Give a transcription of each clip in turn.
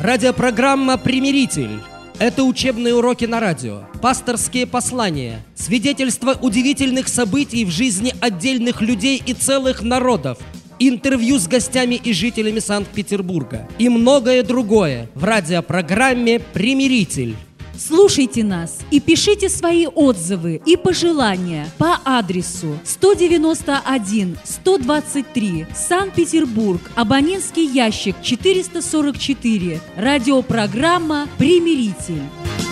Радиопрограмма «Примиритель». Это учебные уроки на радио, пасторские послания, свидетельства удивительных событий в жизни отдельных людей и целых народов, интервью с гостями и жителями Санкт-Петербурга и многое другое в радиопрограмме «Примиритель». Слушайте нас и пишите свои отзывы и пожелания по адресу 191-123, Санкт-Петербург, абонентский ящик 444, радиопрограмма «Примиритель».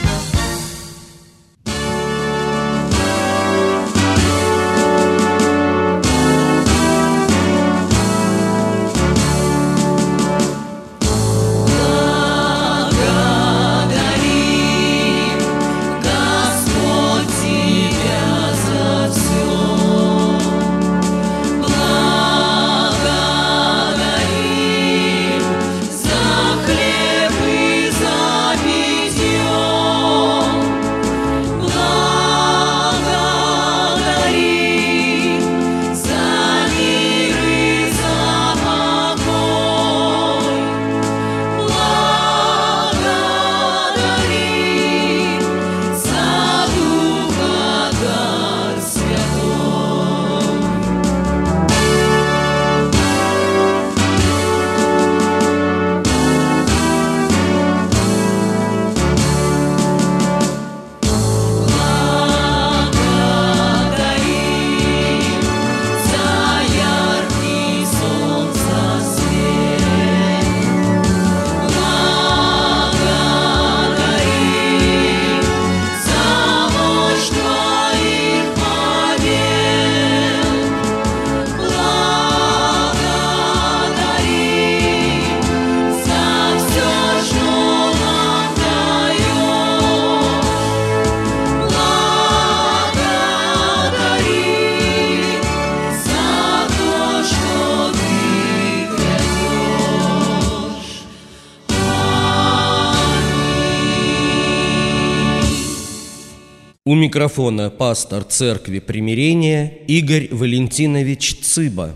У микрофона пастор Церкви Примирения Игорь Валентинович Цыба.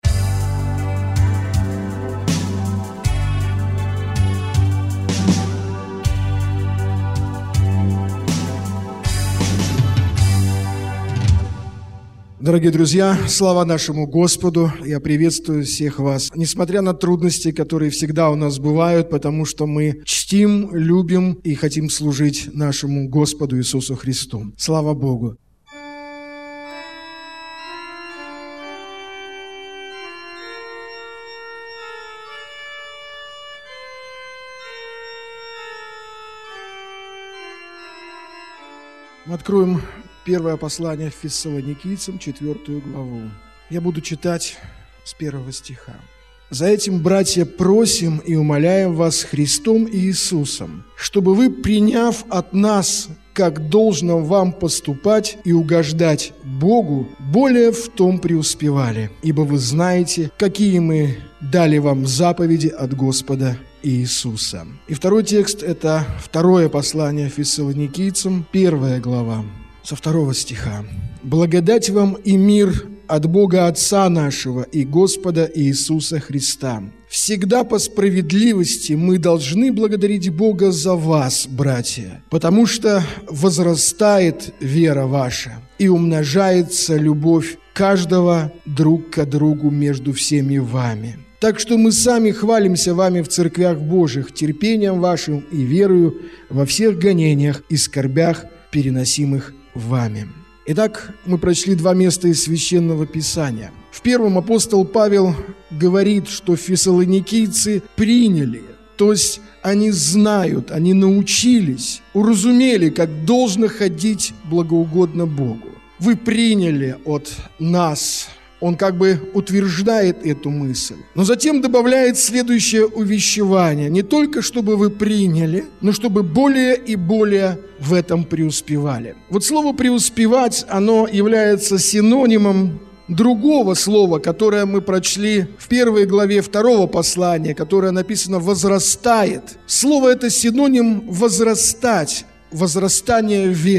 Дорогие друзья, слава нашему Господу! Я приветствую всех вас. Несмотря на трудности, которые всегда у нас бывают, потому что мы чтим, любим и хотим служить нашему Господу Иисусу Христу. Слава Богу! Мы откроем первое послание Фессалоникийцам, 4 главу. Я буду читать с 1 стиха. «За этим, братья, просим и умоляем вас Христом и Иисусом, чтобы вы, приняв от нас, как должно вам поступать и угождать Богу, более в том преуспевали, ибо вы знаете, какие мы дали вам заповеди от Господа Иисуса». И второй текст – это второе послание Фессалоникийцам, 1 глава. Со 2 стиха. «Благодать вам и мир от Бога Отца нашего и Господа Иисуса Христа. Всегда по справедливости мы должны благодарить Бога за вас, братья, потому что возрастает вера ваша и умножается любовь каждого друг к другу между всеми вами. Так что мы сами хвалимся вами в церквях Божьих, терпением вашим и верою во всех гонениях и скорбях, переносимых вами». Итак, мы прочли два места из Священного Писания. В первом апостол Павел говорит, что фессалоникийцы приняли, то есть они знают, они научились, уразумели, как должно ходить благоугодно Богу. Вы приняли от нас. Он как бы утверждает эту мысль. Но затем добавляет следующее увещевание. Не только чтобы вы приняли, но чтобы более и более в этом преуспевали. Вот слово «преуспевать», оно является синонимом другого слова, которое мы прочли в 1 главе 2 послания, которое написано «возрастает». Слово это синоним «возрастать», возрастание веры.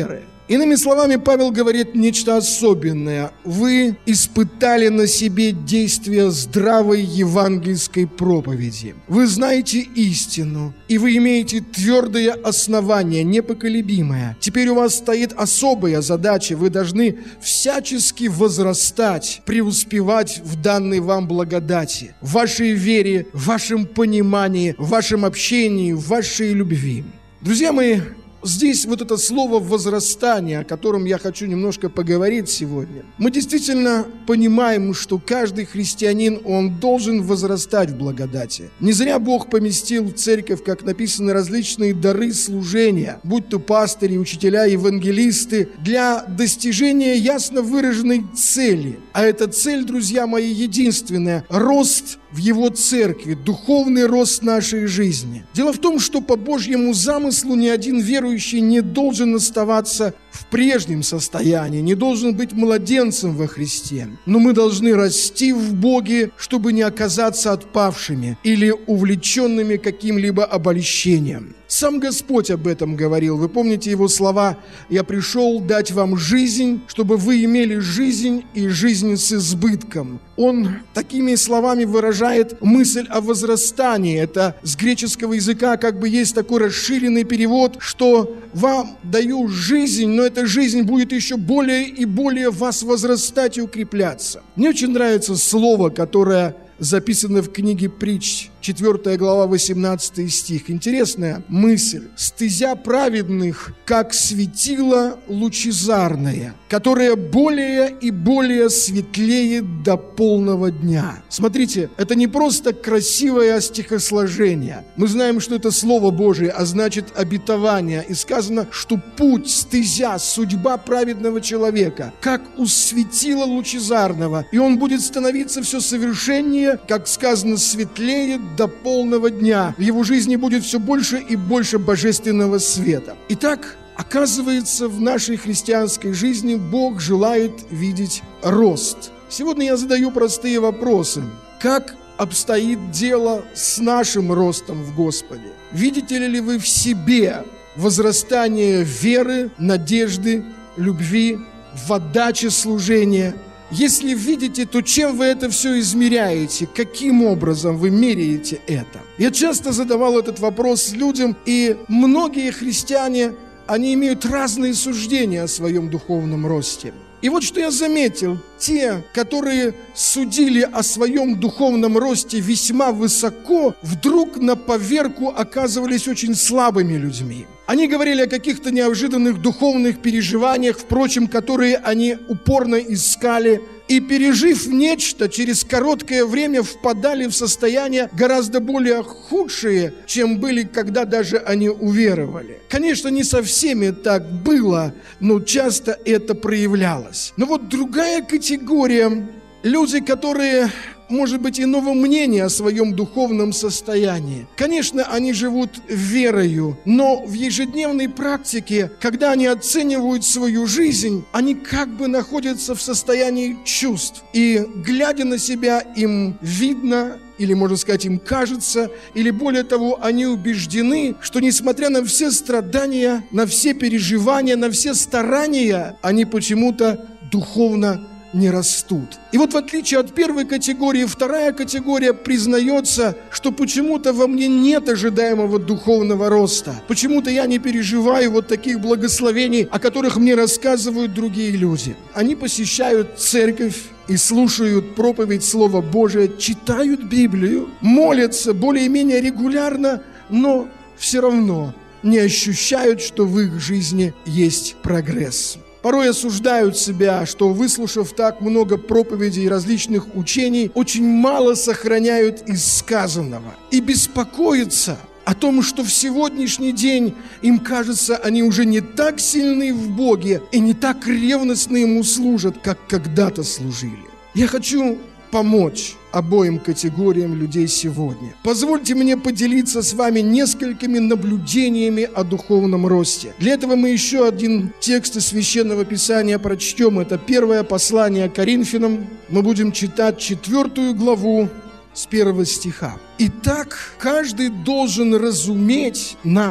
Иными словами, Павел говорит нечто особенное. Вы испытали на себе действие здравой евангельской проповеди. Вы знаете истину, и вы имеете твердое основание, непоколебимое. Теперь у вас стоит особая задача. Вы должны всячески возрастать, преуспевать в данной вам благодати, в вашей вере, в вашем понимании, в вашем общении, в вашей любви. Друзья мои, здесь вот это слово «возрастание», о котором я хочу немножко поговорить сегодня. Мы действительно понимаем, что каждый христианин, он должен возрастать в благодати. Не зря Бог поместил в церковь, как написано, различные дары служения, будь то пастыри, учителя, евангелисты, для достижения ясно выраженной цели. А эта цель, друзья мои, единственная – рост в Его церкви, духовный рост нашей жизни. Дело в том, что по Божьему замыслу ни один верующий не должен оставаться в прежнем состоянии, не должен быть младенцем во Христе. Но мы должны расти в Боге, чтобы не оказаться отпавшими или увлеченными каким-либо обольщением. Сам Господь об этом говорил. Вы помните Его слова: «Я пришел дать вам жизнь, чтобы вы имели жизнь и жизнь с избытком». Он такими словами выражает мысль о возрастании. Это с греческого языка как бы есть такой расширенный перевод, что «вам даю жизнь, но эта жизнь будет еще более и более в вас возрастать и укрепляться». Мне очень нравится слово, которое записано в книге Притч, 4 глава, 18 стих. Интересная мысль. «Стезя праведных, как светило лучезарное, которое более и более светлеет до полного дня». Смотрите, это не просто красивое стихосложение. Мы знаем, что это Слово Божие, а значит обетование. И сказано, что путь, стезя, судьба праведного человека, как у светила лучезарного, и он будет становиться все совершеннее, как сказано, светлеет до полного дня. В его жизни будет все больше и больше божественного света. Итак, оказывается, в нашей христианской жизни Бог желает видеть рост. Сегодня я задаю простые вопросы. Как обстоит дело с нашим ростом в Господе? Видите ли вы в себе возрастание веры, надежды, любви, в отдаче служения? Если видите, то чем вы это все измеряете? Каким образом вы меряете это? Я часто задавал этот вопрос людям, и многие христиане, они имеют разные суждения о своем духовном росте. И вот что я заметил. Те, которые судили о своем духовном росте весьма высоко, вдруг на поверку оказывались очень слабыми людьми. Они говорили о каких-то неожиданных духовных переживаниях, впрочем, которые они упорно искали, и, пережив нечто, через короткое время впадали в состояния гораздо более худшие, чем были, когда даже они уверовали. Конечно, не со всеми так было, но часто это проявлялось. Но вот другая категория – люди, которые, может быть, иного мнения о своем духовном состоянии. Конечно, они живут верою, но в ежедневной практике, когда они оценивают свою жизнь, они как бы находятся в состоянии чувств. И, глядя на себя, им видно, или, можно сказать, им кажется, или более того, они убеждены, что несмотря на все страдания, на все переживания, на все старания, они почему-то духовно не растут. И вот в отличие от первой категории, вторая категория признается, что почему-то во мне нет ожидаемого духовного роста. Почему-то я не переживаю вот таких благословений, о которых мне рассказывают другие люди. Они посещают церковь и слушают проповедь Слова Божия, читают Библию, молятся более-менее регулярно, но все равно не ощущают, что в их жизни есть прогресс. Порой осуждают себя, что, выслушав так много проповедей и различных учений, очень мало сохраняют из сказанного. И беспокоятся о том, что в сегодняшний день, им кажется, они уже не так сильны в Боге и не так ревностно Ему служат, как когда-то служили. Я хочу помочь обоим категориям людей сегодня. Позвольте мне поделиться с вами несколькими наблюдениями о духовном росте. Для этого мы еще один текст из Священного Писания прочтем. Это первое послание Коринфянам. Мы будем читать 4 главу с 1 стиха. «Итак, каждый должен разуметь нас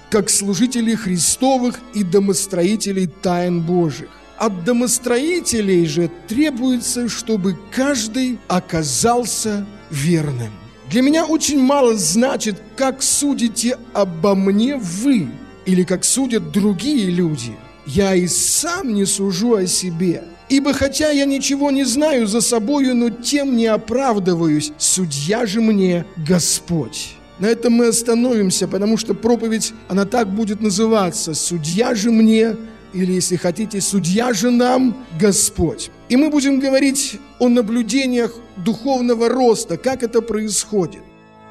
как служителей Христовых и домостроителей тайн Божьих. От домостроителей же требуется, чтобы каждый оказался верным. Для меня очень мало значит, как судите обо мне вы, или как судят другие люди. Я и сам не сужу о себе. Ибо хотя я ничего не знаю за собою, но тем не оправдываюсь, судья же мне Господь. На этом мы остановимся, потому что проповедь, она так будет называться: «Судья же мне», или, если хотите, «Судья же нам Господь». И мы будем говорить о наблюдениях духовного роста, как это происходит.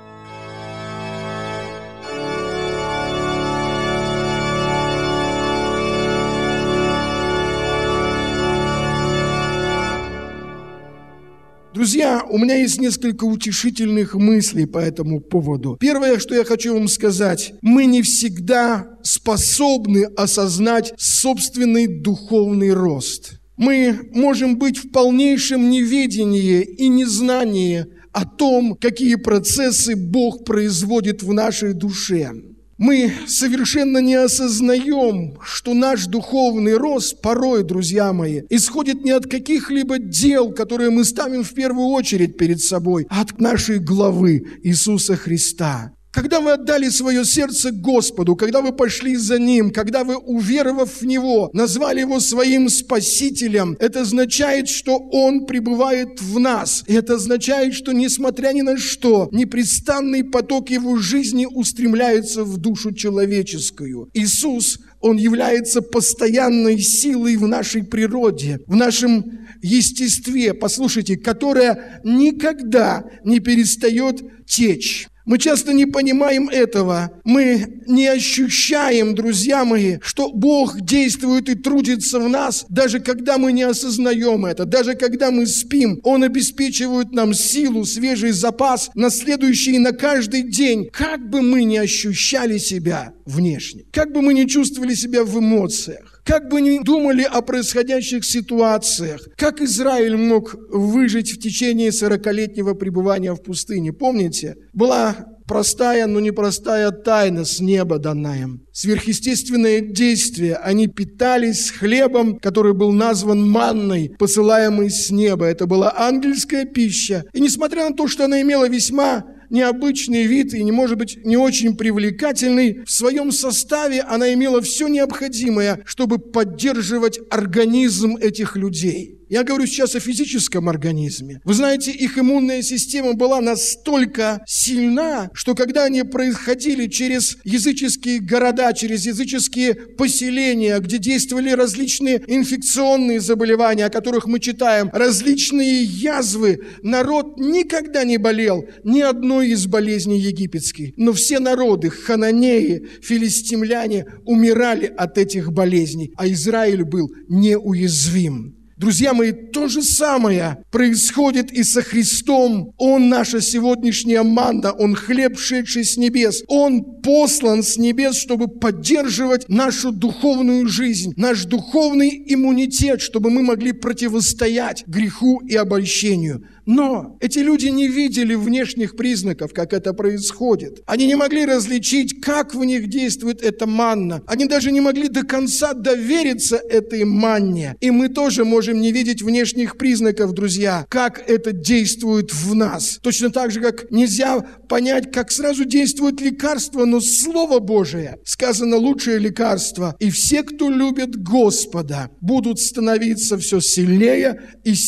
Друзья, у меня есть несколько утешительных мыслей по этому поводу. Первое, что я хочу вам сказать: мы не всегда способны осознать собственный духовный рост. Мы можем быть в полнейшем неведении и незнании о том, какие процессы Бог производит в нашей душе. Мы совершенно не осознаем, что наш духовный рост порой, друзья мои, исходит не от каких-либо дел, которые мы ставим в первую очередь перед собой, а от нашей главы Иисуса Христа. Когда вы отдали свое сердце Господу, когда вы пошли за Ним, когда вы, уверовав в Него, назвали Его своим Спасителем, это означает, что Он пребывает в нас. И это означает, что, несмотря ни на что, непрестанный поток Его жизни устремляется в душу человеческую. Иисус, Он является постоянной силой в нашей природе, в нашем естестве, послушайте, которая никогда не перестает течь. Мы часто не понимаем этого. Мы не ощущаем, друзья мои, что Бог действует и трудится в нас, даже когда мы не осознаем это, даже когда мы спим. Он обеспечивает нам силу, свежий запас на следующий и на каждый день. Как бы мы ни ощущали себя внешне, как бы мы ни чувствовали себя в эмоциях, как бы ни думали о происходящих ситуациях, как Израиль мог выжить в течение 40-летнего пребывания в пустыне. Помните, была простая, но непростая тайна с неба данная им. Сверхъестественное действие. Они питались хлебом, который был назван манной, посылаемой с неба. Это была ангельская пища. И несмотря на то, что она имела весьма необычный вид и, может быть, не очень привлекательный, в своем составе она имела все необходимое, чтобы поддерживать организм этих людей. Я говорю сейчас о физическом организме. Вы знаете, их иммунная система была настолько сильна, что когда они проходили через языческие города, через языческие поселения, где действовали различные инфекционные заболевания, о которых мы читаем, различные язвы, народ никогда не болел ни одной из болезней египетских. Но все народы, хананеи, филистимляне, умирали от этих болезней, а Израиль был неуязвим. Друзья мои, то же самое происходит и со Христом. Он наша сегодняшняя манна, Он хлеб, шедший с небес. Он послан с небес, чтобы поддерживать нашу духовную жизнь, наш духовный иммунитет, чтобы мы могли противостоять греху и обольщению. Но эти люди не видели внешних признаков, как это происходит. Они не могли различить, как в них действует эта манна. Они даже не могли до конца довериться этой манне. И мы тоже можем не видеть внешних признаков, друзья, как это действует в нас. Точно так же, как нельзя понять, как сразу действует лекарство, но Слово Божие, сказано, лучшее лекарство. И все, кто любит Господа, будут становиться все сильнее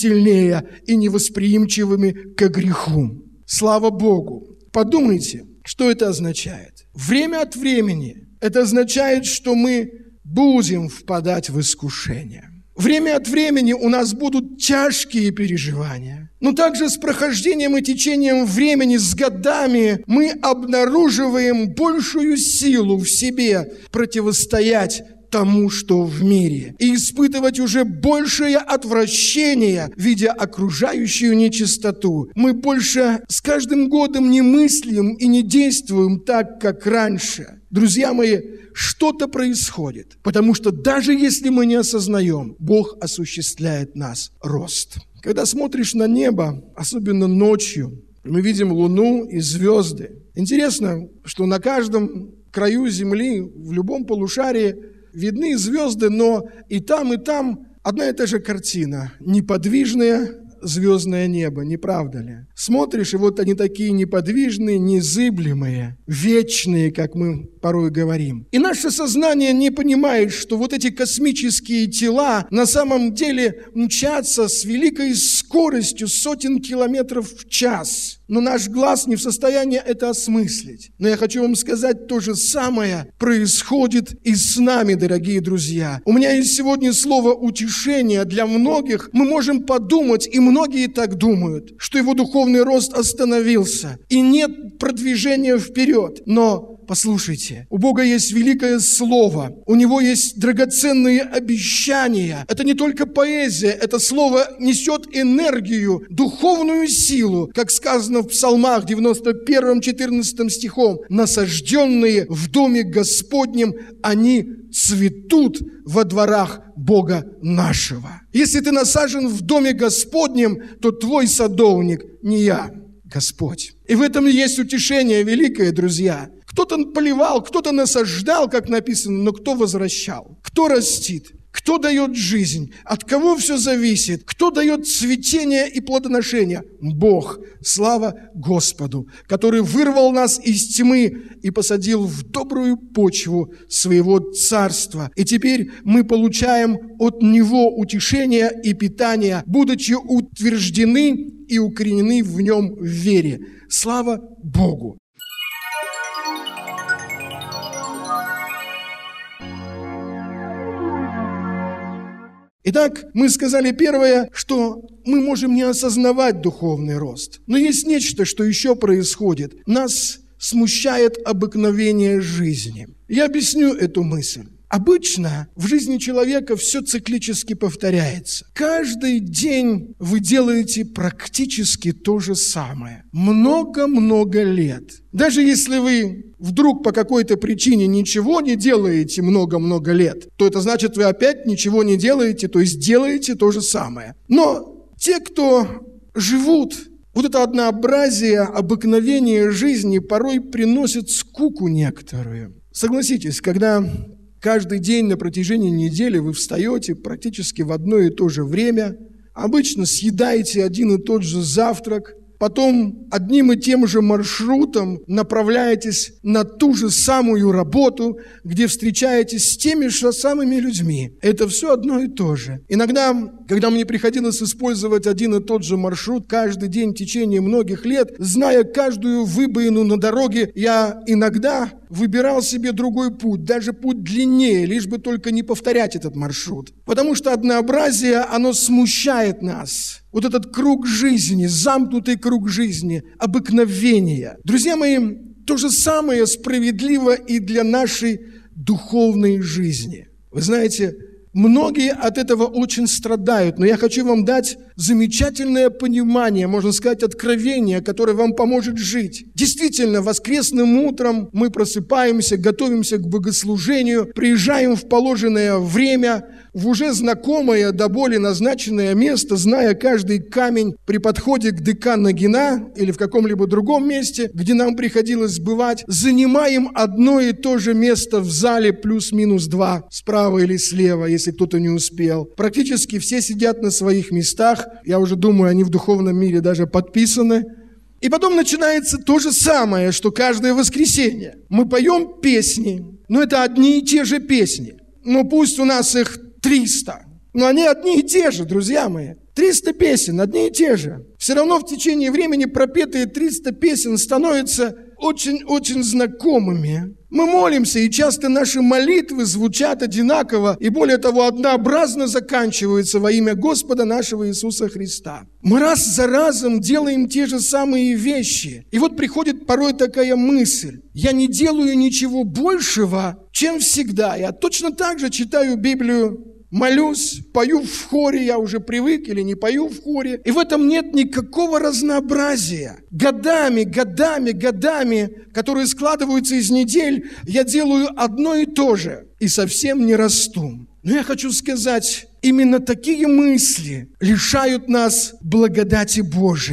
и невосприимчивыми к греху. Слава Богу! Подумайте, что это означает. Время от времени это означает, что мы будем впадать в искушение. Время от времени у нас будут тяжкие переживания. Но также с прохождением и течением времени, с годами, мы обнаруживаем большую силу в себе противостоять тому, что в мире, и испытывать уже большее отвращение, видя окружающую нечистоту. Мы больше с каждым годом не мыслим и не действуем так, как раньше. Друзья мои, что-то происходит, потому что даже если мы не осознаем, Бог осуществляет нас рост. Когда смотришь на небо, особенно ночью, мы видим луну и звезды. Интересно, что на каждом краю земли, в любом полушарии видны звезды, но и там одна и та же картина. Неподвижное звездное небо, не правда ли? Смотришь, и вот они такие неподвижные, незыблемые, вечные, как мы порой говорим. И наше сознание не понимает, что вот эти космические тела на самом деле мчатся с великой скоростью сотен километров в час. Но наш глаз не в состоянии это осмыслить. Но я хочу вам сказать, то же самое происходит и с нами, дорогие друзья. У меня есть сегодня слово утешения для многих. Мы можем подумать, и многие так думают, что его духовный рост остановился, и нет продвижения вперед. Но послушайте, у Бога есть великое слово, у Него есть драгоценные обещания. Это не только поэзия, это слово несет энергию, духовную силу, как сказано в Псалмах 91-14 стихом. «Насажденные в доме Господнем, они цветут во дворах Бога нашего». Если ты насажен в доме Господнем, то твой садовник не я, Господь. И в этом есть утешение великое, друзья. Кто-то поливал, кто-то насаждал, как написано, но кто возвращал? Кто растит? Кто дает жизнь? От кого все зависит? Кто дает цветение и плодоношение? Бог. Слава Господу, который вырвал нас из тьмы и посадил в добрую почву своего царства. И теперь мы получаем от Него утешение и питание, будучи утверждены и укоренены в Нем в вере. Слава Богу! Итак, мы сказали первое, что мы можем не осознавать духовный рост. Но есть нечто, что еще происходит. Нас смущает обыкновение жизни. Я объясню эту мысль. Обычно в жизни человека все циклически повторяется. Каждый день вы делаете практически то же самое. Много-много лет. Даже если вы вдруг по какой-то причине ничего не делаете много-много лет, то это значит, вы опять ничего не делаете, то есть делаете то же самое. Но те, кто живут, вот это однообразие, обыкновение жизни порой приносит скуку некоторую. Согласитесь, когда каждый день на протяжении недели вы встаете практически в одно и то же время, обычно съедаете один и тот же завтрак, потом одним и тем же маршрутом направляетесь на ту же самую работу, где встречаетесь с теми же самыми людьми. Это все одно и то же. Иногда, когда мне приходилось использовать один и тот же маршрут каждый день в течение многих лет, зная каждую выбоину на дороге, я иногда выбирал себе другой путь, даже путь длиннее, лишь бы только не повторять этот маршрут. Потому что однообразие, оно смущает нас. Вот этот круг жизни, замкнутый круг жизни, обыкновения. Друзья мои, то же самое справедливо и для нашей духовной жизни. Вы знаете, многие от этого очень страдают, но я хочу вам дать замечательное понимание, можно сказать, откровение, которое вам поможет жить. Действительно, воскресным утром мы просыпаемся, готовимся к богослужению, приезжаем в положенное время, в уже знакомое до боли назначенное место, зная каждый камень при подходе к ДК Нагина или в каком-либо другом месте, где нам приходилось бывать, занимаем одно и то же место в зале плюс-минус 2, справа или слева, если кто-то не успел. Практически все сидят на своих местах, я уже думаю, они в духовном мире даже подписаны. И потом начинается то же самое, что каждое воскресенье. Мы поем песни, но это одни и те же песни. Но пусть у нас их 300, но они одни и те же, друзья мои. 300 песен, одни и те же. Все равно в течение времени пропетые 300 песен становятся очень-очень знакомыми. Мы молимся, и часто наши молитвы звучат одинаково, и более того, однообразно заканчиваются во имя Господа нашего Иисуса Христа. Мы раз за разом делаем те же самые вещи. И вот приходит порой такая мысль: я не делаю ничего большего, чем всегда. Я точно так же читаю Библию, молюсь, пою в хоре, я уже привык, или не пою в хоре. И в этом нет никакого разнообразия. Годами, которые складываются из недель, я делаю одно и то же и совсем не расту. Но я хочу сказать, именно такие мысли лишают нас благодати Божией.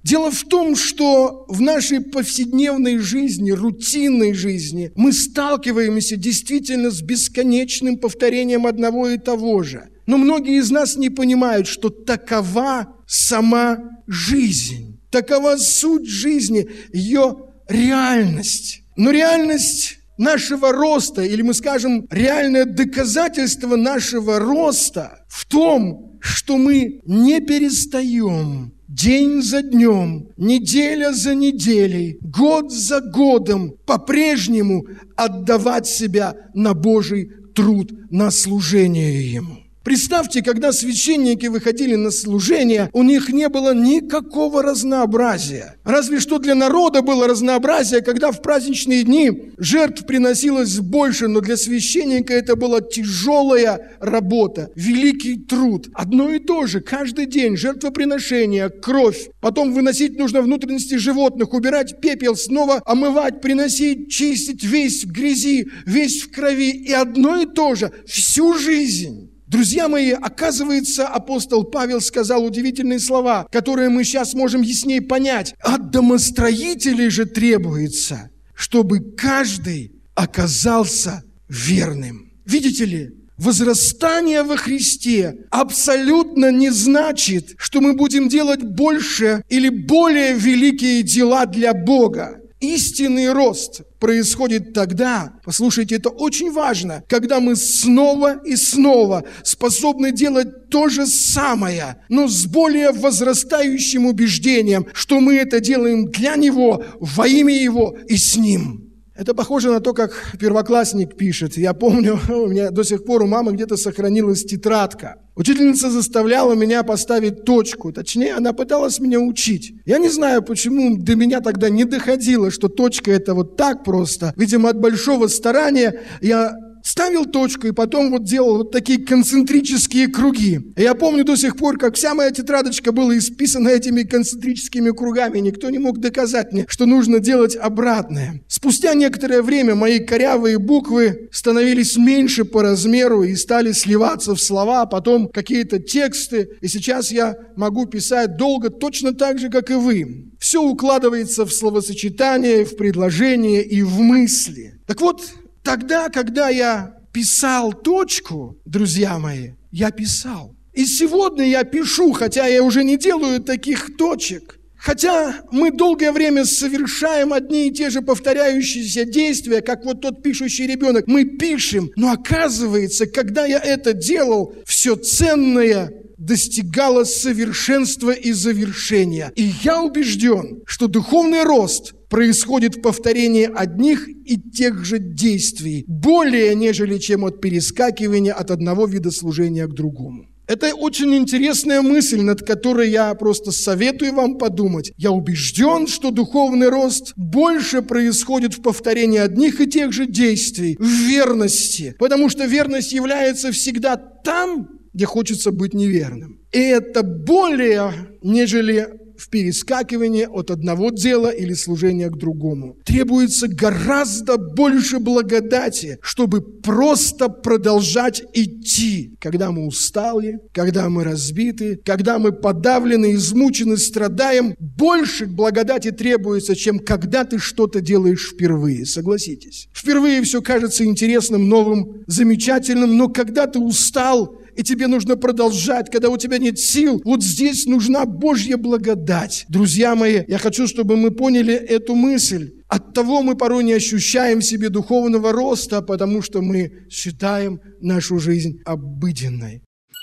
Дело в том, что в нашей повседневной жизни, рутинной жизни, мы сталкиваемся действительно с бесконечным повторением одного и того же. Но многие из нас не понимают, что такова сама жизнь, такова суть жизни, ее реальность. Но реальность нашего роста, или мы скажем, реальное доказательство нашего роста в том, что мы не перестаем день за днем, неделя за неделей, год за годом по-прежнему отдавать себя на Божий труд, на служение Ему. Представьте, когда священники выходили на служение, у них не было никакого разнообразия. Разве что для народа было разнообразие, когда в праздничные дни жертв приносилось больше, но для священника это была тяжелая работа, великий труд. Одно и то же, каждый день жертвоприношение, кровь, потом выносить нужно внутренности животных, убирать пепел, снова омывать, приносить, чистить, весь в грязи, весь в крови. И одно и то же всю жизнь. Друзья мои, оказывается, апостол Павел сказал удивительные слова, которые мы сейчас можем яснее понять. От домостроителей же требуется, чтобы каждый оказался верным. Видите ли, возрастание во Христе абсолютно не значит, что мы будем делать больше или более великие дела для Бога. Истинный рост происходит тогда, послушайте, это очень важно, когда мы снова и снова способны делать то же самое, но с более возрастающим убеждением, что мы это делаем для Него, во имя Его и с Ним. Это похоже на то, как первоклассник пишет. Я помню, у меня до сих пор у мамы где-то сохранилась тетрадка. Учительница заставляла меня поставить точку. Точнее, она пыталась меня учить. Я не знаю, почему до меня тогда не доходило, что точка это вот так просто. Видимо, от большого старания я ставил точку и потом вот делал вот такие концентрические круги. И я помню до сих пор, как вся моя тетрадочка была исписана этими концентрическими кругами. Никто не мог доказать мне, что нужно делать обратное. Спустя некоторое время мои корявые буквы становились меньше по размеру и стали сливаться в слова, а потом какие-то тексты. И сейчас я могу писать долго точно так же, как и вы. Все укладывается в словосочетание, в предложение и в мысли. Так вот, тогда, когда я писал точку, друзья мои, я писал. И сегодня я пишу, хотя я уже не делаю таких точек. Хотя мы долгое время совершаем одни и те же повторяющиеся действия, как вот тот пишущий ребенок. Мы пишем, но оказывается, когда я это делал, все ценное достигало совершенства и завершения. И я убежден, что духовный рост происходит в повторении одних и тех же действий, более нежели чем от перескакивания от одного вида служения к другому. Это очень интересная мысль, над которой я просто советую вам подумать. Я убежден, что духовный рост больше происходит в повторении одних и тех же действий, в верности, потому что верность является всегда там, где хочется быть неверным. И это более, нежели в перескакивании от одного дела или служения к другому. Требуется гораздо больше благодати, чтобы просто продолжать идти, когда мы устали, когда мы разбиты, когда мы подавлены, измучены, страдаем. Больше благодати требуется, чем когда ты что-то делаешь впервые, согласитесь. Впервые все кажется интересным, новым, замечательным, но когда ты устал, и тебе нужно продолжать, когда у тебя нет сил, вот здесь нужна Божья благодать. Друзья мои, я хочу, чтобы мы поняли эту мысль. Оттого мы порой не ощущаем в себе духовного роста, потому что мы считаем нашу жизнь обыденной.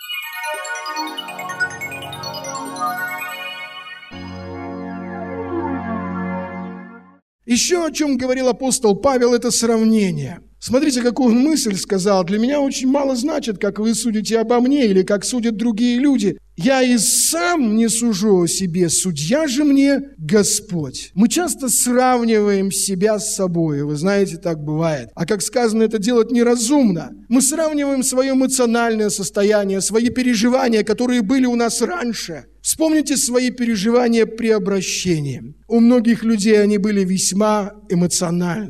Еще о чем говорил апостол Павел, это сравнение. Смотрите, какую он мысль сказал. Для меня очень мало значит, как вы судите обо мне или как судят другие люди. Я и сам не сужу о себе, судья же мне Господь. Мы часто сравниваем себя с собой, вы знаете, так бывает. А как сказано, это делать неразумно. Мы сравниваем свое эмоциональное состояние, свои переживания, которые были у нас раньше. Вспомните свои переживания при обращении. У многих людей они были весьма эмоциональны.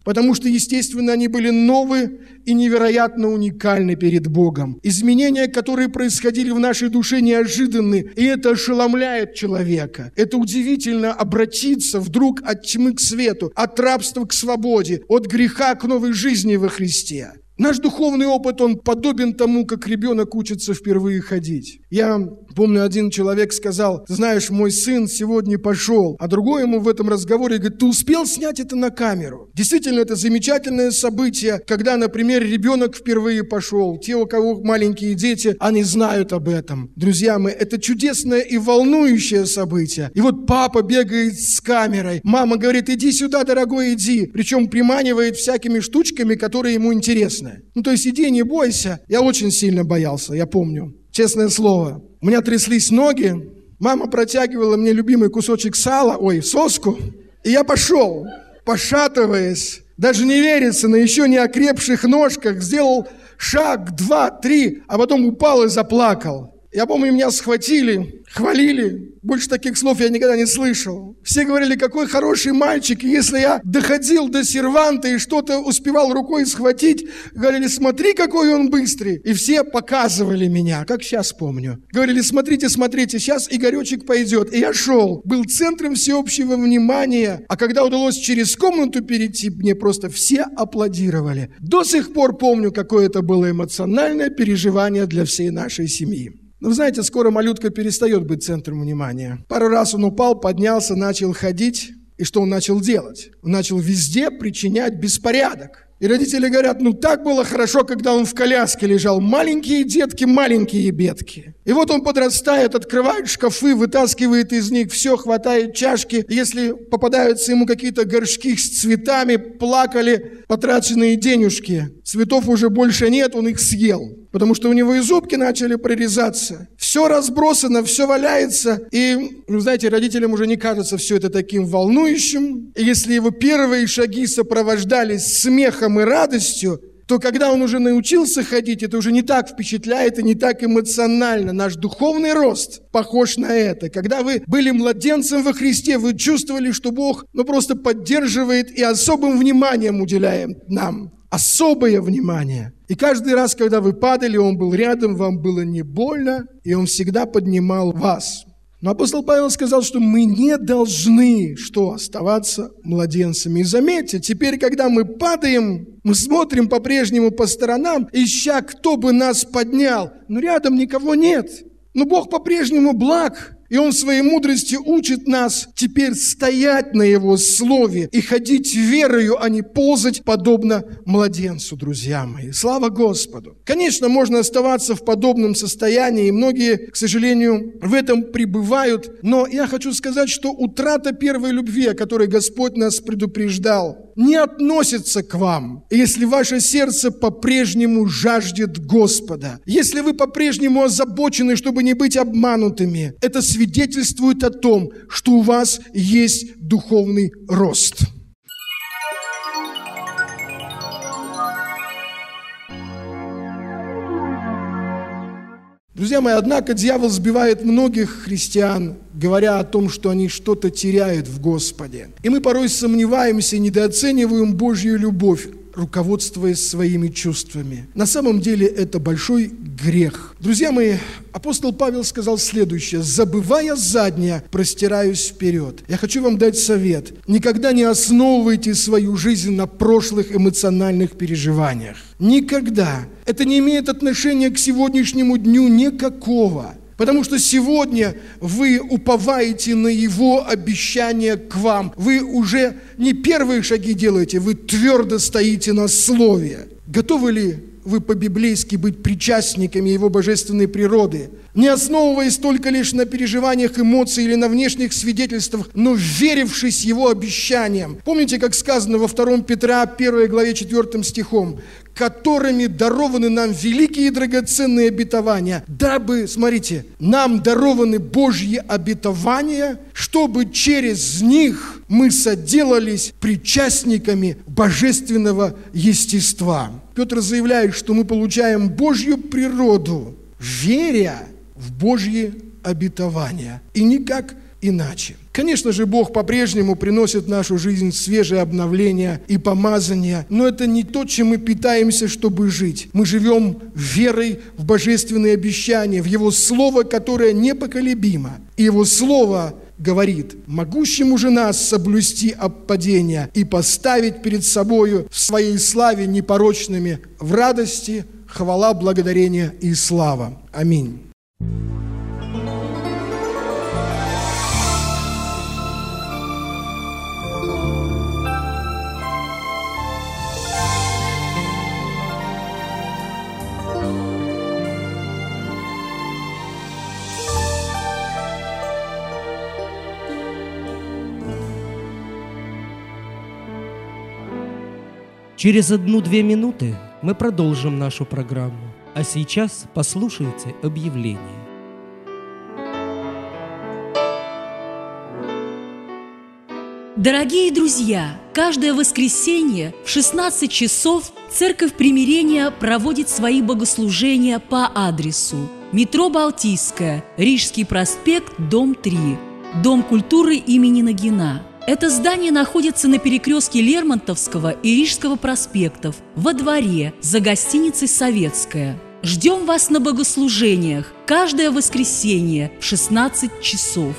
Потому что, естественно, они были новы и невероятно уникальны перед Богом. Изменения, которые происходили в нашей душе, неожиданны, и это ошеломляет человека. Это удивительно обратиться вдруг от тьмы к свету, от рабства к свободе, от греха к новой жизни во Христе. Наш духовный опыт, он подобен тому, как ребенок учится впервые ходить. Я помню, один человек сказал: «Ты знаешь, мой сын сегодня пошел», а другой ему в этом разговоре говорит: «Ты успел снять это на камеру?» Действительно, это замечательное событие, когда, например, ребенок впервые пошел. Те, у кого маленькие дети, они знают об этом. Друзья мои, это чудесное и волнующее событие. И вот папа бегает с камерой, мама говорит: «Иди сюда, дорогой, иди», причем приманивает всякими штучками, которые ему интересны. То есть иди, не бойся. Я очень сильно боялся, я помню. Честное слово. У меня тряслись ноги. Мама протягивала мне любимый кусочек сала, соску. И я пошел, пошатываясь, даже не верится, на еще не окрепших ножках, сделал шаг, 2, 3, а потом упал и заплакал. Я помню, меня схватили, хвалили. Больше таких слов я никогда не слышал. Все говорили: какой хороший мальчик. И если я доходил до серванта и что-то успевал рукой схватить, говорили: смотри, какой он быстрый. И все показывали меня, как сейчас помню. Говорили: смотрите, смотрите, сейчас Игоречек пойдет. И я шел, был центром всеобщего внимания. А когда удалось через комнату перейти, мне просто все аплодировали. До сих пор помню, какое это было эмоциональное переживание для всей нашей семьи. Но вы знаете, скоро малютка перестает быть центром внимания. Пару раз он упал, поднялся, начал ходить. И что он начал делать? Он начал везде причинять беспорядок. И родители говорят: так было хорошо, когда он в коляске лежал. Маленькие детки, маленькие бедки. И вот он подрастает, открывает шкафы, вытаскивает из них все, хватает чашки. Если попадаются ему какие-то горшки с цветами, плакали потраченные денежки. Цветов уже больше нет, он их съел. Потому что у него и зубки начали прорезаться. Все разбросано, все валяется. И, вы знаете, родителям уже не кажется все это таким волнующим. И если его первые шаги сопровождались смехом и радостью, то когда он уже научился ходить, это уже не так впечатляет и не так эмоционально. Наш духовный рост похож на это. Когда вы были младенцем во Христе, вы чувствовали, что Бог просто поддерживает и особым вниманием уделяет нам. Особое внимание. И каждый раз, когда вы падали, Он был рядом, вам было не больно, и Он всегда поднимал вас. Но апостол Павел сказал, что мы не должны оставаться младенцами. И заметьте, теперь, когда мы падаем, мы смотрим по-прежнему по сторонам, ища, кто бы нас поднял. Но рядом никого нет. Но Бог по-прежнему благ. И Он в своей мудрости учит нас теперь стоять на Его слове и ходить верою, а не ползать подобно младенцу, друзья мои. Слава Господу! Конечно, можно оставаться в подобном состоянии, и многие, к сожалению, в этом пребывают. Но я хочу сказать, что утрата первой любви, о которой Господь нас предупреждал, не относится к вам, если ваше сердце по-прежнему жаждет Господа. Если вы по-прежнему озабочены, чтобы не быть обманутыми, это свидетельствует о том, что у вас есть духовный рост. Друзья мои, однако дьявол сбивает многих христиан, говоря о том, что они что-то теряют в Господе. И мы порой сомневаемся и недооцениваем Божью любовь, руководствуясь своими чувствами. На самом деле это большой грех. Друзья мои, апостол Павел сказал следующее: «Забывая заднее, простираюсь вперед». Я хочу вам дать совет. Никогда не основывайте свою жизнь на прошлых эмоциональных переживаниях. Никогда. Это не имеет отношения к сегодняшнему дню никакого. Потому что сегодня вы уповаете на Его обещание к вам. Вы уже не первые шаги делаете, вы твердо стоите на Слове. Готовы ли вы по-библейски быть причастниками Его божественной природы? Не основываясь только лишь на переживаниях эмоций или на внешних свидетельствах, но верившись Его обещаниям. Помните, как сказано во 2 Петра, 1 главе 4 стихом, которыми дарованы нам великие и драгоценные обетования, дабы, смотрите, нам дарованы Божьи обетования, чтобы через них мы соделались причастниками божественного естества. Петр заявляет, что мы получаем Божью природу, веря в Божьи обетования, и никак иначе. Конечно же, Бог по-прежнему приносит в нашу жизнь свежее обновление и помазание, но это не то, чем мы питаемся, чтобы жить. Мы живем верой в божественные обещания, в Его Слово, которое непоколебимо. И Его Слово говорит: могущему же нас соблюсти от падения и поставить перед собою в своей славе непорочными в радости, хвала, благодарение и слава. Аминь. Через 1-2 минуты мы продолжим нашу программу. А сейчас послушайте объявление. Дорогие друзья, каждое воскресенье в 16 часов Церковь Примирения проводит свои богослужения по адресу: метро Балтийская, Рижский проспект, дом 3, Дом культуры имени Нагина. Это здание находится на перекрестке Лермонтовского и Рижского проспектов, во дворе, за гостиницей «Советская». Ждем вас на богослужениях каждое воскресенье в 16 часов.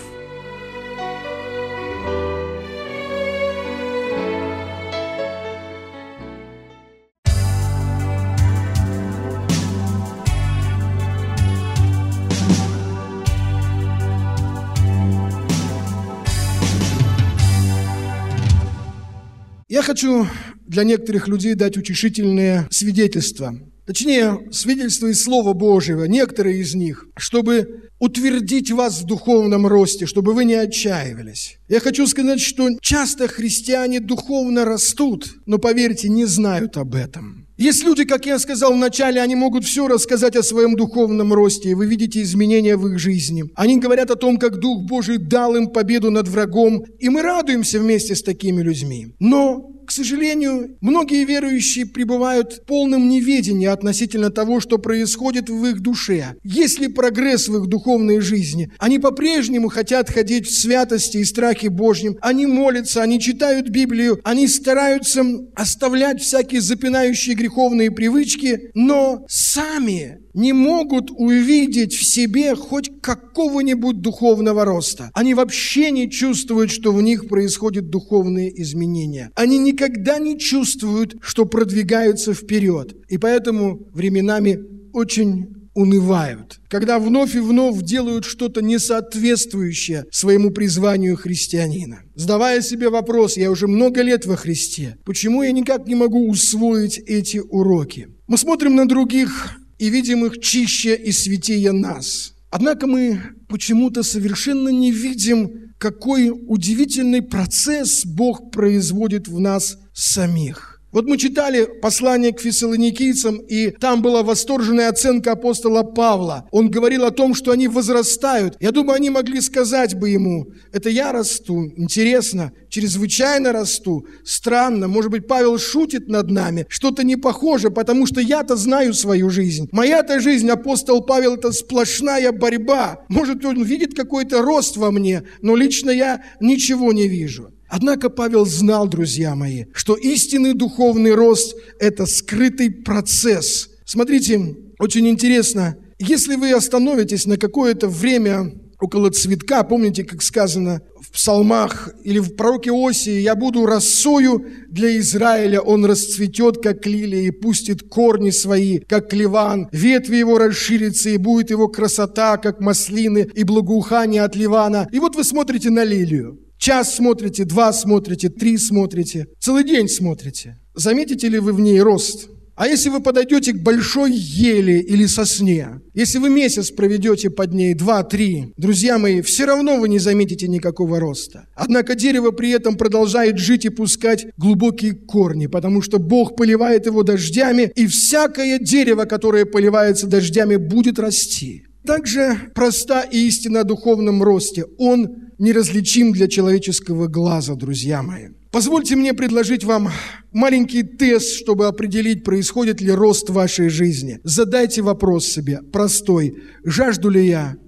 Я хочу для некоторых людей дать утешительные свидетельства. Точнее, свидетельства из Слова Божьего, некоторые из них, чтобы утвердить вас в духовном росте, чтобы вы не отчаивались. Я хочу сказать, что часто христиане духовно растут, но, поверьте, не знают об этом. Есть люди, как я сказал вначале, они могут все рассказать о своем духовном росте, и вы видите изменения в их жизни. Они говорят о том, как Дух Божий дал им победу над врагом, и мы радуемся вместе с такими людьми. Но, к сожалению, многие верующие пребывают в полном неведении относительно того, что происходит в их душе. Есть ли прогресс в их духовной жизни? Они по-прежнему хотят ходить в святости и страхе Божьем. Они молятся, они читают Библию, они стараются оставлять всякие запинающие греховные привычки, но сами не могут увидеть в себе хоть какого-нибудь духовного роста. Они вообще не чувствуют, что в них происходят духовные изменения. Они никогда не чувствуют, что продвигаются вперед. И поэтому временами очень унывают, когда вновь и вновь делают что-то несоответствующее своему призванию христианина. Задавая себе вопрос: я уже много лет во Христе, почему я никак не могу усвоить эти уроки? Мы смотрим на других и видим их чище и святее нас. Однако мы почему-то совершенно не видим, какой удивительный процесс Бог производит в нас самих. Вот мы читали послание к фессалоникийцам, и там была восторженная оценка апостола Павла. Он говорил о том, что они возрастают. Я думаю, они могли сказать бы ему: это я расту, интересно, чрезвычайно расту, странно, может быть, Павел шутит над нами, что-то не похоже, потому что я-то знаю свою жизнь. Моя-то жизнь, апостол Павел, это сплошная борьба. Может, он видит какой-то рост во мне, но лично я ничего не вижу. Однако Павел знал, друзья мои, что истинный духовный рост – это скрытый процесс. Смотрите, очень интересно, если вы остановитесь на какое-то время около цветка, помните, как сказано в псалмах или в пророке Осии: «Я буду росою для Израиля, он расцветет, как лилия, и пустит корни свои, как ливан, ветви его расширятся, и будет его красота, как маслины, и благоухание от ливана». И вот вы смотрите на лилию. Час смотрите, 2 смотрите, 3 смотрите, целый день смотрите. Заметите ли вы в ней рост? А если вы подойдете к большой еле или сосне, если вы месяц проведете под ней, 2-3, друзья мои, все равно вы не заметите никакого роста. Однако дерево при этом продолжает жить и пускать глубокие корни, потому что Бог поливает его дождями, и всякое дерево, которое поливается дождями, будет расти. Также проста и истина о духовном росте. Он неразличим для человеческого глаза, друзья мои. Позвольте мне предложить вам маленький тест, чтобы определить, происходит ли рост в вашей жизни. Задайте вопрос себе простой: жажду ли я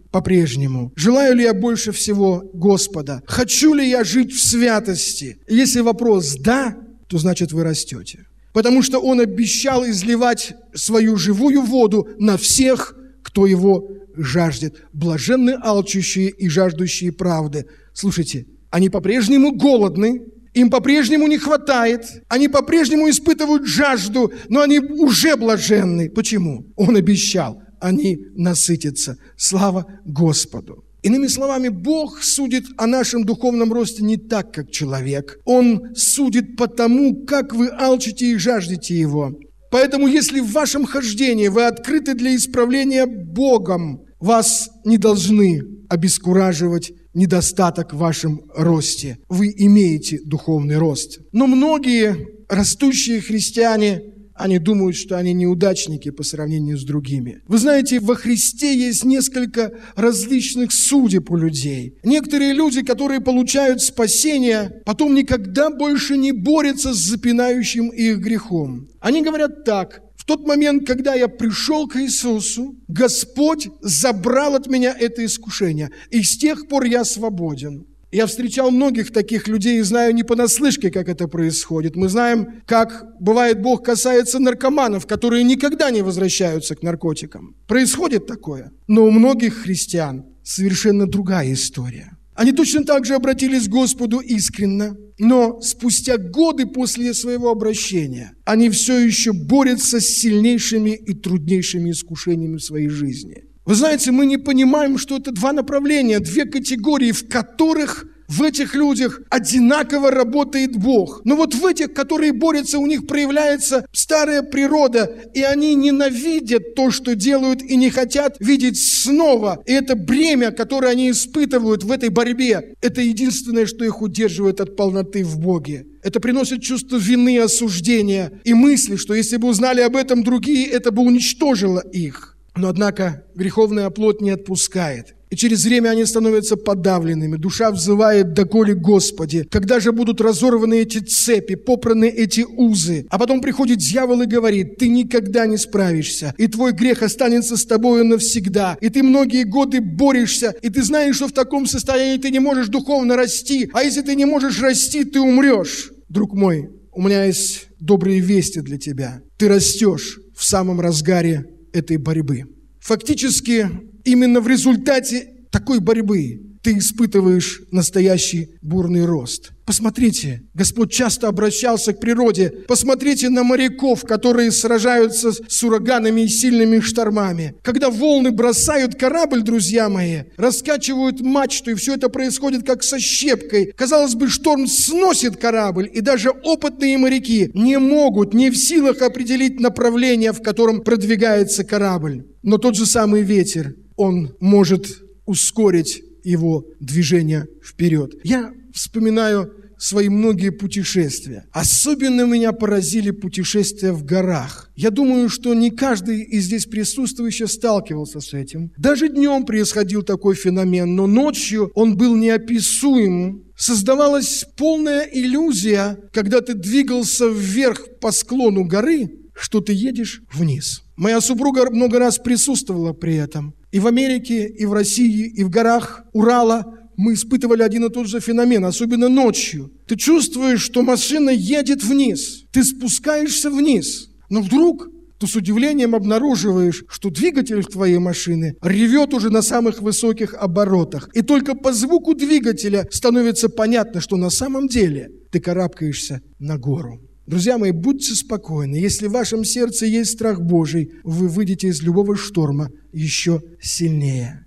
по-прежнему? Желаю ли я больше всего Господа? Хочу ли я жить в святости? Если вопрос «да», то значит вы растете. Потому что Он обещал изливать свою живую воду на всех, кто Его жаждет. Блаженны алчущие и жаждущие правды. Слушайте, они по-прежнему голодны, им по-прежнему не хватает, они по-прежнему испытывают жажду, но они уже блаженны. Почему? Он обещал, они насытятся. Слава Господу! Иными словами, Бог судит о нашем духовном росте не так, как человек. Он судит по тому, как вы алчите и жаждете Его. Поэтому, если в вашем хождении вы открыты для исправления Богом, вас не должны обескураживать недостаток в вашем росте. Вы имеете духовный рост. Но многие растущие христиане, они думают, что они неудачники по сравнению с другими. Вы знаете, во Христе есть несколько различных судеб у людей. Некоторые люди, которые получают спасение, потом никогда больше не борются с запинающим их грехом. Они говорят так: в тот момент, когда я пришел к Иисусу, Господь забрал от меня это искушение, и с тех пор я свободен. Я встречал многих таких людей и знаю не понаслышке, как это происходит. Мы знаем, как бывает Бог касается наркоманов, которые никогда не возвращаются к наркотикам. Происходит такое. Но у многих христиан совершенно другая история. Они точно так же обратились к Господу искренно, но спустя годы после своего обращения они все еще борются с сильнейшими и труднейшими искушениями в своей жизни. Вы знаете, мы не понимаем, что это два направления, две категории, в которых в этих людях одинаково работает Бог. Но вот в этих, которые борются, у них проявляется старая природа, и они ненавидят то, что делают, и не хотят видеть снова. И это бремя, которое они испытывают в этой борьбе, это единственное, что их удерживает от полноты в Боге. Это приносит чувство вины, осуждения и мысли, что если бы узнали об этом другие, это бы уничтожило их. Но, однако, греховная плоть не отпускает. И через время они становятся подавленными. Душа взывает: «Доколе, Господи, когда же будут разорваны эти цепи, попраны эти узы?» А потом приходит дьявол и говорит: «Ты никогда не справишься, и твой грех останется с тобою навсегда, и ты многие годы борешься, и ты знаешь, что в таком состоянии ты не можешь духовно расти, а если ты не можешь расти, ты умрешь». Друг мой, у меня есть добрые вести для тебя. Ты растешь в самом разгаре этой борьбы. Фактически, именно в результате такой борьбы ты испытываешь настоящий бурный рост. Посмотрите, Господь часто обращался к природе. Посмотрите на моряков, которые сражаются с ураганами и сильными штормами. Когда волны бросают корабль, друзья мои, раскачивают мачту, и все это происходит как со щепкой. Казалось бы, шторм сносит корабль, и даже опытные моряки не могут, не в силах определить направление, в котором продвигается корабль. Но тот же самый ветер, он может ускорить его движение вперед. Я вспоминаю свои многие путешествия. Особенно меня поразили путешествия в горах. Я думаю, что не каждый из здесь присутствующих сталкивался с этим. Даже днем происходил такой феномен, но ночью он был неописуем. Создавалась полная иллюзия, когда ты двигался вверх по склону горы, что ты едешь вниз. Моя супруга много раз присутствовала при этом. И в Америке, и в России, и в горах Урала мы испытывали один и тот же феномен, особенно ночью. Ты чувствуешь, что машина едет вниз. Ты спускаешься вниз. Но вдруг ты с удивлением обнаруживаешь, что двигатель твоей машины ревет уже на самых высоких оборотах. И только по звуку двигателя становится понятно, что на самом деле ты карабкаешься на гору. Друзья мои, будьте спокойны. Если в вашем сердце есть страх Божий, вы выйдете из любого шторма еще сильнее.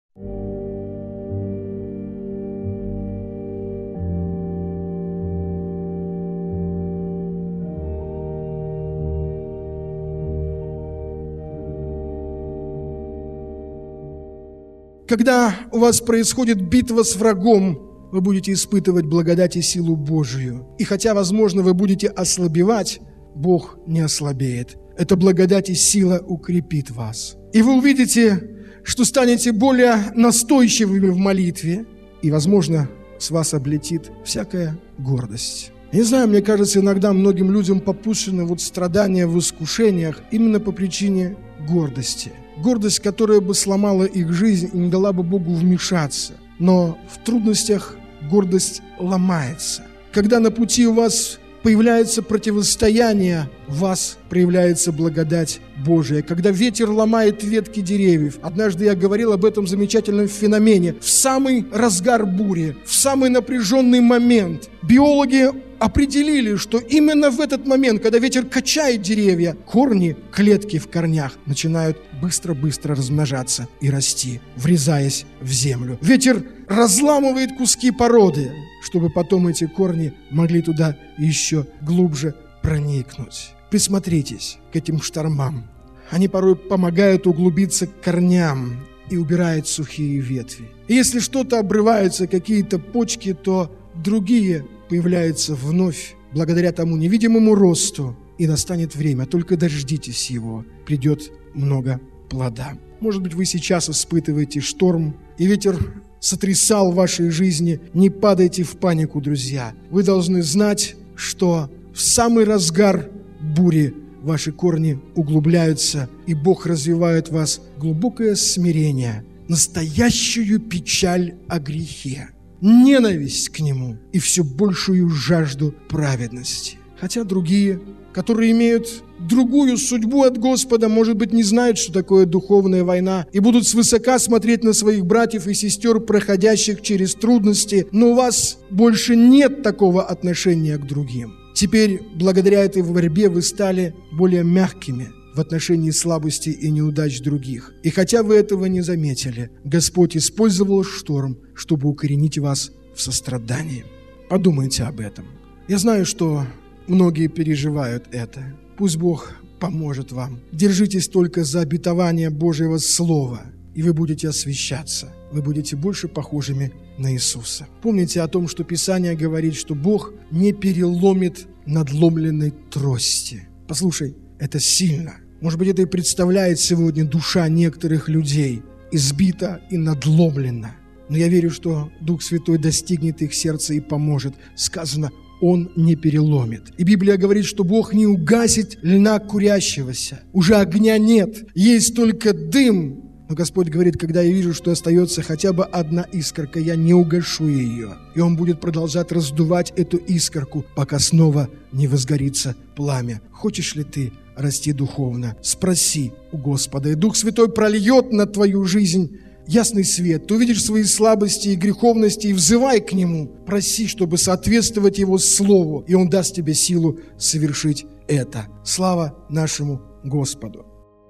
Когда у вас происходит битва с врагом, вы будете испытывать благодать и силу Божию. И хотя, возможно, вы будете ослабевать, Бог не ослабеет. Эта благодать и сила укрепит вас. И вы увидите, что станете более настойчивыми в молитве. И, возможно, с вас облетит всякая гордость. Не знаю, мне кажется, иногда многим людям попущены страдания в искушениях именно по причине гордости. гордость, которая бы сломала их жизнь и не дала бы Богу вмешаться. Но в трудностях гордость ломается. Когда на пути у вас появляется противостояние, в вас проявляется благодать Божия. Когда ветер ломает ветки деревьев. Однажды я говорил об этом замечательном феномене. В самый разгар бури, в самый напряженный момент биологи определили, что именно в этот момент, когда ветер качает деревья, корни, клетки в корнях начинают быстро-быстро размножаться и расти, врезаясь в землю. Ветер разламывает куски породы, чтобы потом эти корни могли туда еще глубже проникнуть. Присмотритесь к этим штормам. Они порой помогают углубиться к корням и убирают сухие ветви. И если что-то обрывается, какие-то почки, то другие появляются вновь благодаря тому невидимому росту. И настанет время, только дождитесь его, придет много плода. Может быть, вы сейчас испытываете шторм, и ветер сотрясал в вашей жизни. Не падайте в панику, друзья. Вы должны знать, что в самый разгар бури ваши корни углубляются, и Бог развивает в вас глубокое смирение, настоящую печаль о грехе, ненависть к нему и все большую жажду праведности. Хотя другие, которые имеют другую судьбу от Господа, может быть, не знают, что такое духовная война, и будут свысока смотреть на своих братьев и сестер, проходящих через трудности, но у вас больше нет такого отношения к другим. Теперь, благодаря этой борьбе, вы стали более мягкими в отношении слабости и неудач других. И хотя вы этого не заметили, Господь использовал шторм, чтобы укоренить вас в сострадании. Подумайте об этом. Я знаю, что многие переживают это. Пусть Бог поможет вам. Держитесь только за обетование Божьего Слова, и вы будете освящаться. Вы будете больше похожими на Иисуса. Помните о том, что Писание говорит, что Бог не переломит надломленной трости. Послушай, это сильно. Может быть, это и представляет сегодня душа некоторых людей, избита и надломлена. Но я верю, что Дух Святой достигнет их сердца и поможет. Сказано, Он не переломит. И Библия говорит, что Бог не угасит льна курящегося. Уже огня нет, есть только дым. Но Господь говорит, когда я вижу, что остается хотя бы одна искорка, я не угашу ее. И Он будет продолжать раздувать эту искорку, пока снова не возгорится пламя. Хочешь ли ты расти духовно? Спроси у Господа. И Дух Святой прольет на твою жизнь ясный свет. Ты увидишь свои слабости и греховности и взывай к Нему. Проси, чтобы соответствовать Его Слову, и Он даст тебе силу совершить это. Слава нашему Господу!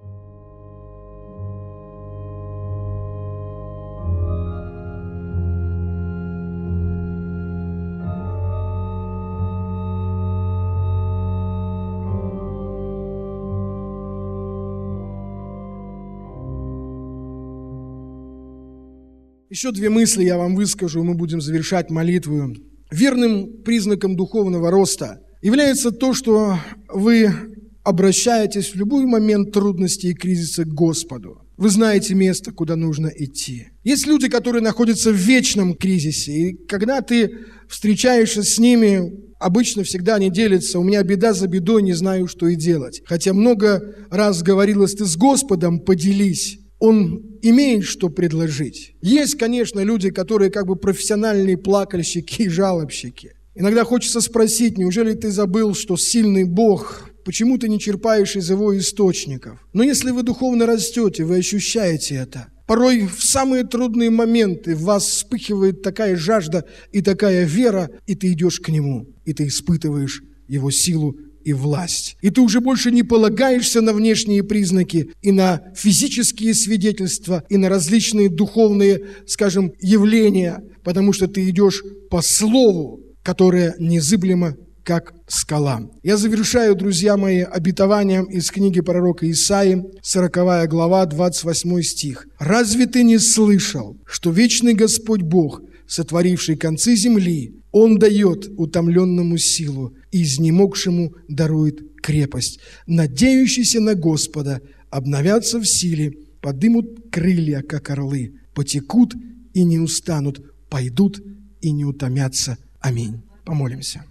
Еще две мысли я вам выскажу, и мы будем завершать молитву. Верным признаком духовного роста является то, что вы обращаетесь в любой момент трудности и кризиса к Господу. Вы знаете место, куда нужно идти. Есть люди, которые находятся в вечном кризисе, и когда ты встречаешься с ними, обычно всегда они делятся: у меня беда за бедой, не знаю, что и делать. Хотя много раз говорилось: ты с Господом поделись. Он имеет что предложить. Есть, конечно, люди, которые как бы профессиональные плакальщики и жалобщики. Иногда хочется спросить: неужели ты забыл, что сильный Бог, почему ты не черпаешь из Его источников? Но если вы духовно растете, вы ощущаете это. Порой в самые трудные моменты в вас вспыхивает такая жажда и такая вера, и ты идешь к Нему, и ты испытываешь Его силу и власть. И ты уже больше не полагаешься на внешние признаки и на физические свидетельства, и на различные духовные, скажем, явления, потому что ты идешь по Слову, которое незыблемо, как скала. Я завершаю, друзья мои, обетованием из книги пророка Исаии, 40 глава, 28 стих. «Разве ты не слышал, что вечный Господь Бог, сотворивший концы земли, Он дает утомленному силу и изнемогшему дарует крепость. Надеющиеся на Господа обновятся в силе, подымут крылья, как орлы, потекут и не устанут, пойдут и не утомятся. Аминь». Помолимся.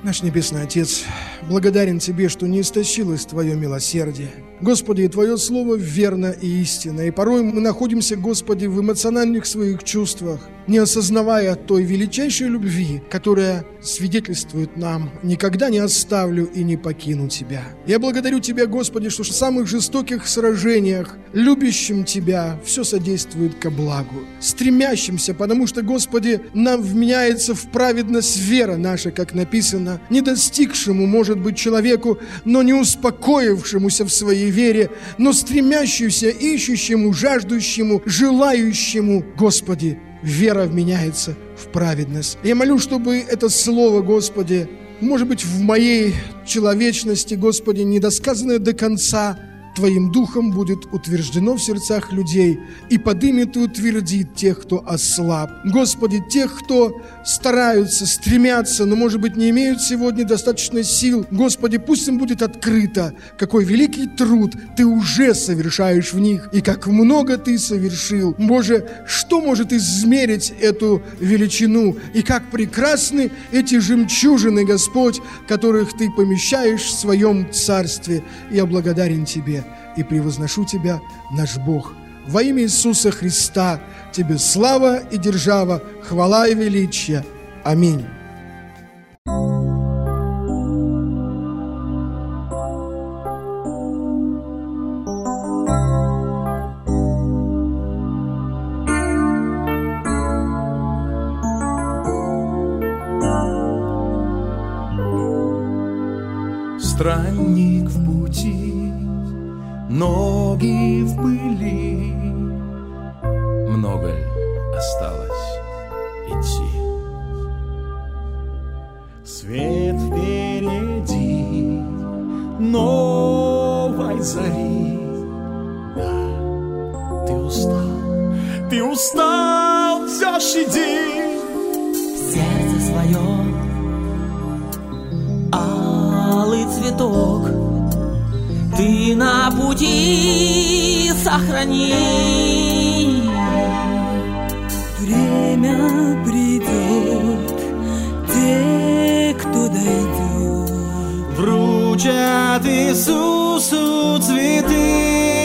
Наш Небесный Отец, благодарен Тебе, что не истощилось Твое милосердие. Господи, Твое Слово верно и истинно. И порой мы находимся, Господи, в эмоциональных своих чувствах, не осознавая той величайшей любви, которая свидетельствует нам: «Никогда не оставлю и не покину Тебя». Я благодарю Тебя, Господи, что в самых жестоких сражениях любящим Тебя все содействует ко благу, стремящимся, потому что, Господи, нам вменяется в праведность вера наша, как написано, не достигшему, может быть, человеку, но не успокоившемуся в своей вере, но стремящемуся, ищущему, жаждущему, желающему, Господи, вера вменяется в праведность. Я молю, чтобы это слово, Господи, может быть, в моей человечности, Господи, недосказанное до конца, Твоим Духом будет утверждено в сердцах людей и подымет и утвердит тех, кто ослаб. Господи, тех, кто стараются, стремятся, но, может быть, не имеют сегодня достаточно сил. Господи, пусть им будет открыто, какой великий труд Ты уже совершаешь в них и как много Ты совершил. Боже, что может измерить эту величину и как прекрасны эти жемчужины, Господь, которых Ты помещаешь в Своем Царстве. Я благодарен Тебе и превозношу Тебя, наш Бог. Во имя Иисуса Христа Тебе слава и держава, хвала и величие. Аминь. Странник в пути, ноги в пыли, много ль осталось идти? Свет впереди новой зари. Да, ты устал, все ж иди. В сердце своем алый цветок Ты на пути сохрани. Время придет, те, кто дойдет, вручат Иисусу цветы.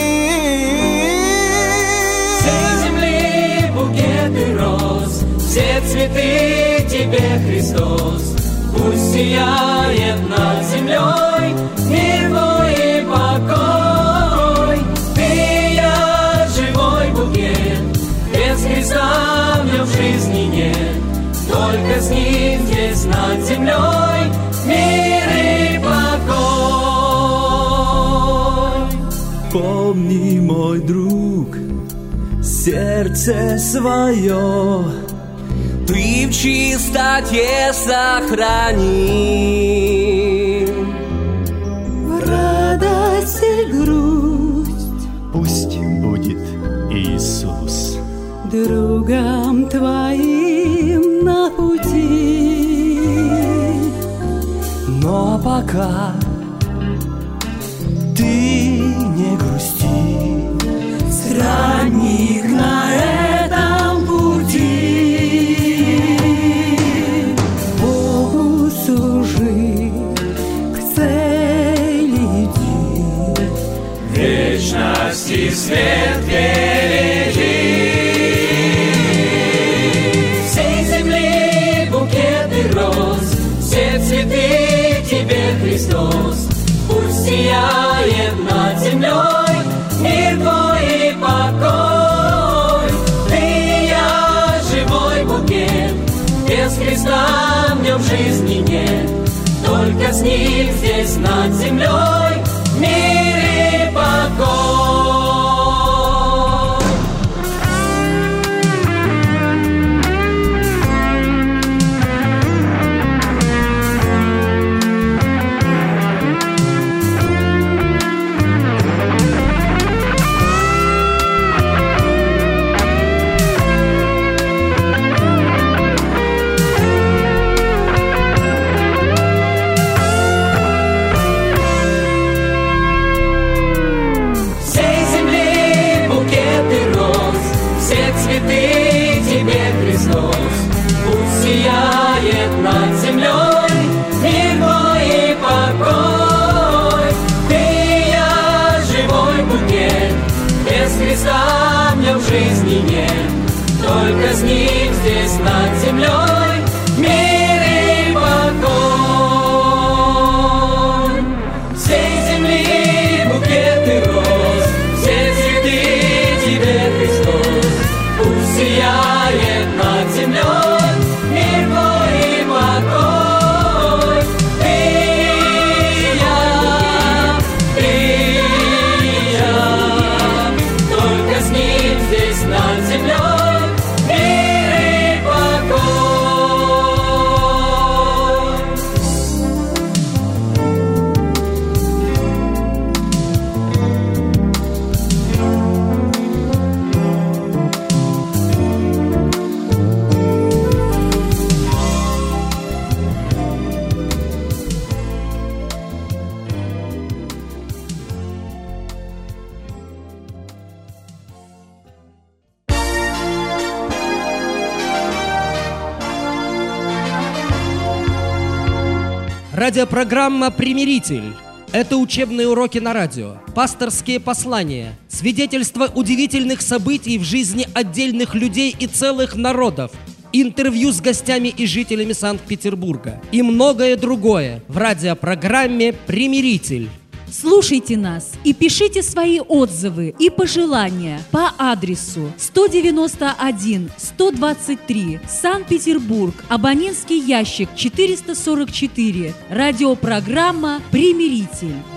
Всей земли букеты роз, все цветы Тебе, Христос. Пусть сияет над землей мир Твой и покой. Ты, я, живой букет, без Христа мне в жизни нет. Только с Ним здесь над землей мир и покой. Помни, мой друг, сердце свое Ты в чистоте сохрани. радость и грусть Пусть будет Иисус другом Твоим на пути. Но пока ты не грусти, Странник на этом пути, Богу служи, к цели иди. Вечности свет впереди. Всей земли букеты роз, все цветы Тебе, Христос. Пусть сияет над землей мир Твой и покой. Ты, я, живой букет, без Христа мне в жизни нет. Только с Ним здесь над землей мир и покой. Без Христа мне в жизни нет, только с Ним здесь над землей мир и покой. Всей земли букеты роз, все цветы Тебе, Христос, пусть сияет над землей мир Твой и покой. Ты и я, только с Ним здесь над землей мир и покой. Радиопрограмма «Примиритель». Это учебные уроки на радио, пасторские послания, свидетельства удивительных событий в жизни отдельных людей и целых народов, интервью с гостями и жителями Санкт-Петербурга и многое другое в радиопрограмме «Примиритель». Слушайте нас и пишите свои отзывы и пожелания по адресу 191-123, Санкт-Петербург, абонентский ящик 444, радиопрограмма «Примиритель».